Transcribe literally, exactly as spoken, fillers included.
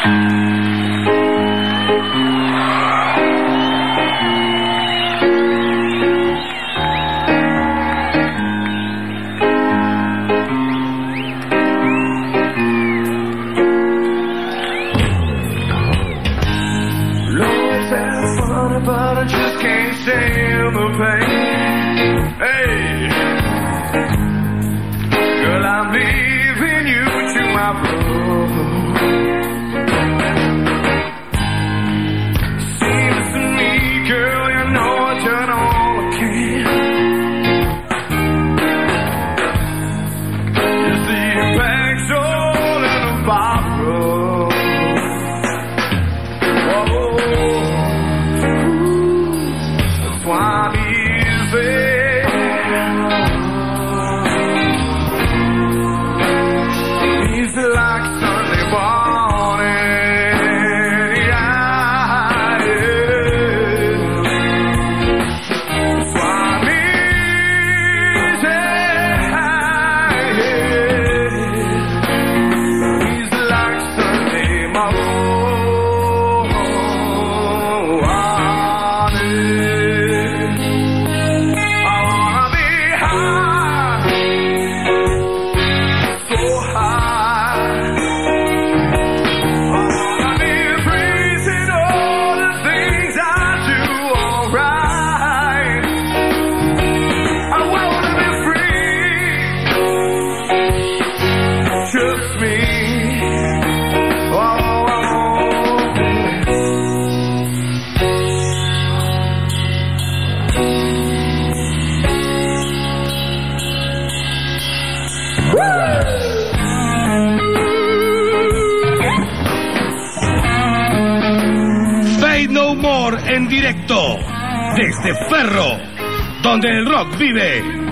But I just can't stand the pain. Hey, girl, I'm leaving you to my brother. Seems to me, girl, you know I've done all I can. You see your bags all in a bottle. Why easy? Easy like Sunday morning. Yeah, yeah. Why easy? Yeah. Easy like Sunday morning. En directo desde Ferro, donde el rock vive.